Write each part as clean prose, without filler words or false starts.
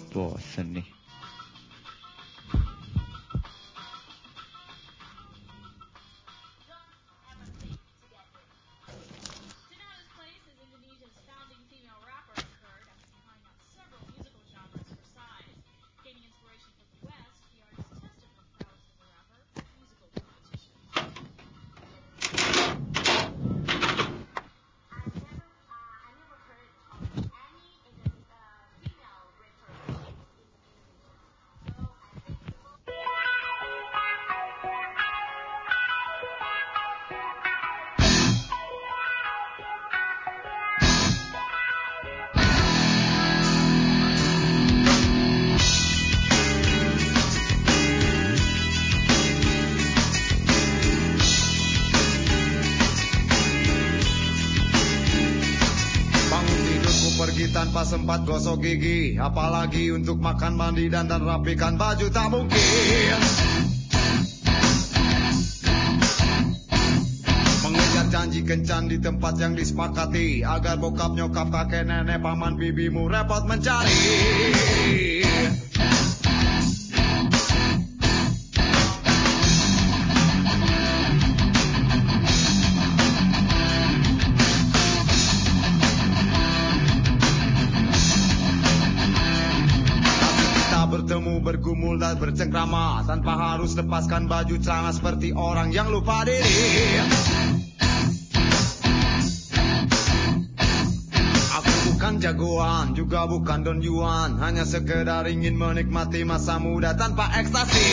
Bosen nih. Pergi tanpa sempat gosok gigi, apalagi untuk makan, mandi, dan rapikan baju tak mungkin. Mengejar janji kencan di tempat yang disepakati, agar bokap, nyokap, kakek, nenek, paman, bibimu repot mencari. Bertemu, bergumul dan bercengkrama tanpa harus lepaskan baju celana seperti orang yang lupa diri. Aku bukan jagoan, juga bukan Don Juan, hanya sekedar ingin menikmati masa muda tanpa ekstasi.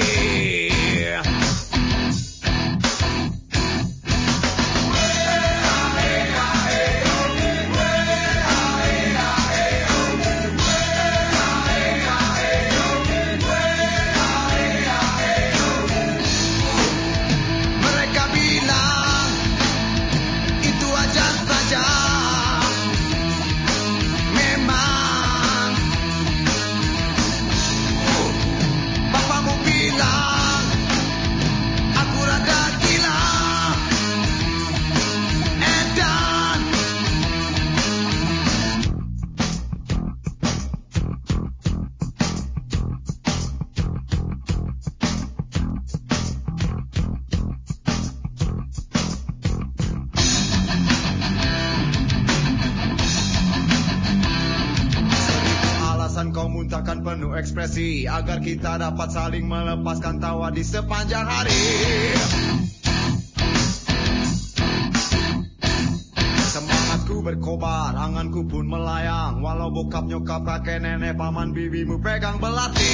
Kau muntahkan penuh ekspresi agar kita dapat saling melepaskan tawa di sepanjang hari. Semangatku berkobar, anganku pun melayang, walau bokap, nyokap, kakek, nenek, paman, bibimu pegang belati.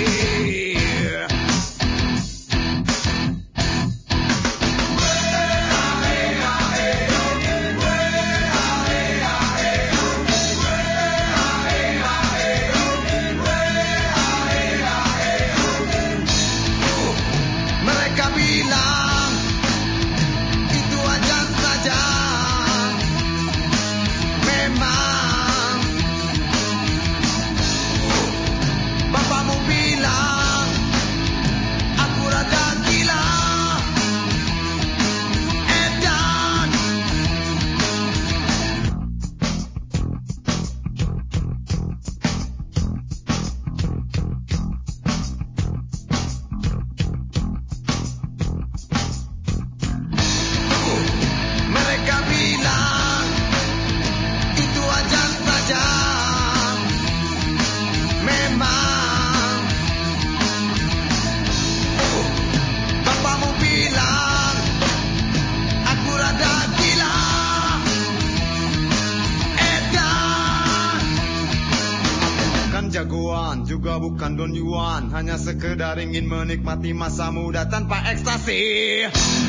Jagoan, juga bukan Don Juan, hanya sekedar ingin menikmati masa muda tanpa ekstasi.